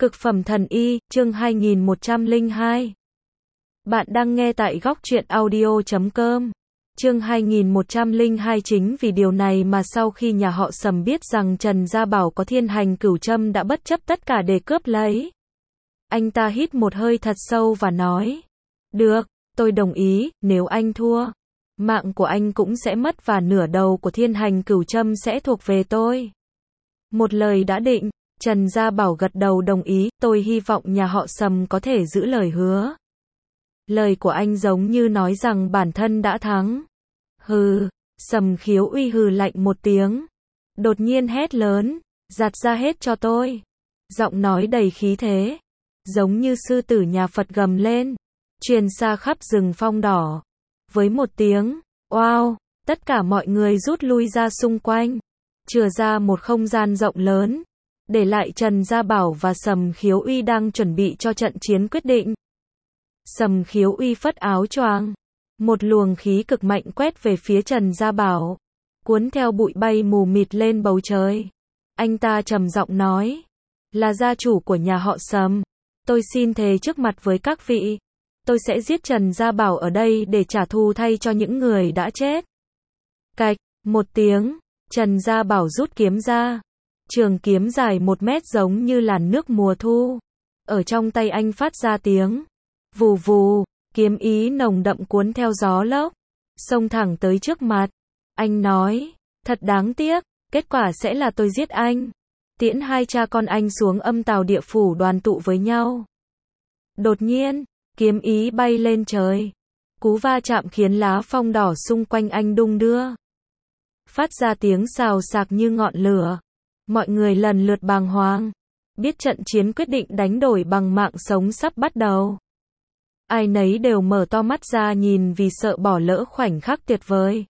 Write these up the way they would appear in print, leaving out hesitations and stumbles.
Cực phẩm thần y, chương 2102. Bạn đang nghe tại góc truyện audio.com. Chương 2102. Chính vì điều này mà sau khi nhà họ Sầm biết rằng Trần Gia Bảo có thiên hành cửu châm đã bất chấp tất cả để cướp lấy. Anh ta hít một hơi thật sâu và nói: "Được, tôi đồng ý, nếu anh thua, mạng của anh cũng sẽ mất và nửa đầu của thiên hành cửu châm sẽ thuộc về tôi." Một lời đã định, Trần Gia Bảo gật đầu đồng ý, tôi hy vọng nhà họ Sầm có thể giữ lời hứa. Lời của anh giống như nói rằng bản thân đã thắng. Hừ, Sầm Khiếu Uy hừ lạnh một tiếng. Đột nhiên hét lớn, giặt ra hết cho tôi. Giọng nói đầy khí thế, giống như sư tử nhà Phật gầm lên, truyền xa khắp rừng phong đỏ. Với một tiếng, oao, tất cả mọi người rút lui ra xung quanh, chừa ra một không gian rộng lớn, để lại Trần Gia Bảo và Sầm Khiếu Uy đang chuẩn bị cho trận chiến quyết định. Sầm Khiếu Uy phất áo choàng, một luồng khí cực mạnh quét về phía Trần Gia Bảo, cuốn theo bụi bay mù mịt lên bầu trời. Anh ta trầm giọng nói: "Là gia chủ của nhà họ Sầm, tôi xin thề trước mặt với các vị, tôi sẽ giết Trần Gia Bảo ở đây để trả thù thay cho những người đã chết." Cạch, một tiếng, Trần Gia Bảo rút kiếm ra. Trường kiếm dài 1 mét giống như làn nước mùa thu. Ở trong tay anh phát ra tiếng vù vù, kiếm ý nồng đậm cuốn theo gió lốc, xông thẳng tới trước mặt. Anh nói: "Thật đáng tiếc, kết quả sẽ là tôi giết anh. Tiễn hai cha con anh xuống âm tào địa phủ đoàn tụ với nhau." Đột nhiên, kiếm ý bay lên trời. Cú va chạm khiến lá phong đỏ xung quanh anh đung đưa, phát ra tiếng xào xạc như ngọn lửa. Mọi người lần lượt bàng hoàng, biết trận chiến quyết định đánh đổi bằng mạng sống sắp bắt đầu. Ai nấy đều mở to mắt ra nhìn vì sợ bỏ lỡ khoảnh khắc tuyệt vời.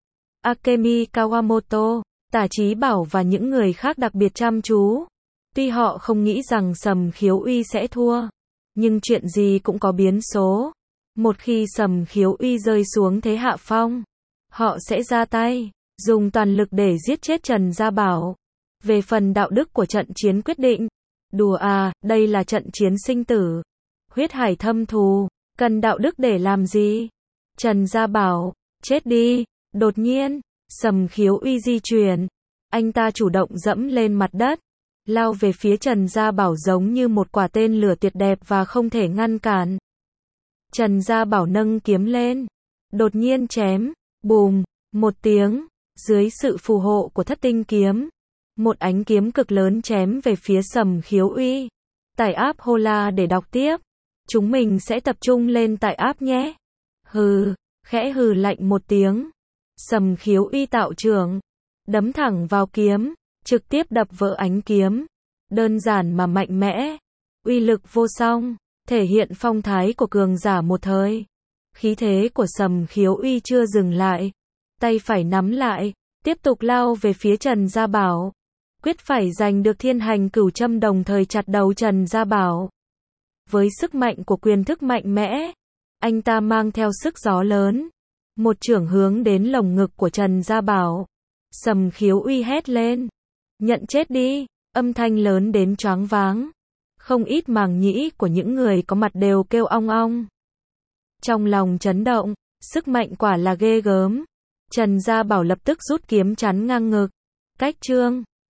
Akemi Kawamoto, Tả Chí Bảo và những người khác đặc biệt chăm chú. Tuy họ không nghĩ rằng Sầm Khiếu Uy sẽ thua, nhưng chuyện gì cũng có biến số. Một khi Sầm Khiếu Uy rơi xuống thế hạ phong, họ sẽ ra tay, dùng toàn lực để giết chết Trần Gia Bảo. Về phần đạo đức của trận chiến quyết định, đùa à, đây là trận chiến sinh tử, huyết hải thâm thù, cần đạo đức để làm gì? Trần Gia Bảo, chết đi. Đột nhiên, Sầm Khiếu Uy di chuyển, anh ta chủ động dẫm lên mặt đất, lao về phía Trần Gia Bảo giống như một quả tên lửa tuyệt đẹp và không thể ngăn cản. Trần Gia Bảo nâng kiếm lên, đột nhiên chém, bùm, một tiếng, dưới sự phù hộ của Thất Tinh kiếm, một ánh kiếm cực lớn chém về phía Sầm Khiếu Uy. Tải app Hola để đọc tiếp. Chúng mình sẽ tập trung lên tải app nhé. Hừ, khẽ hừ lạnh một tiếng. Sầm Khiếu Uy tạo trưởng, đấm thẳng vào kiếm, trực tiếp đập vỡ ánh kiếm. Đơn giản mà mạnh mẽ, uy lực vô song, thể hiện phong thái của cường giả một thời. Khí thế của Sầm Khiếu Uy chưa dừng lại, tay phải nắm lại, tiếp tục lao về phía Trần Gia Bảo. Quyết phải giành được thiên hành cửu châm đồng thời chặt đầu Trần Gia Bảo. Với sức mạnh của quyền thức mạnh mẽ, anh ta mang theo sức gió lớn, một chưởng hướng đến lồng ngực của Trần Gia Bảo. Sầm Khiếu Uy hét lên: "Nhận chết đi!" Âm thanh lớn đến choáng váng. Không ít màng nhĩ của những người có mặt đều kêu ong ong. Trong lòng chấn động, sức mạnh quả là ghê gớm. Trần Gia Bảo lập tức rút kiếm chắn ngang ngực. Cách chương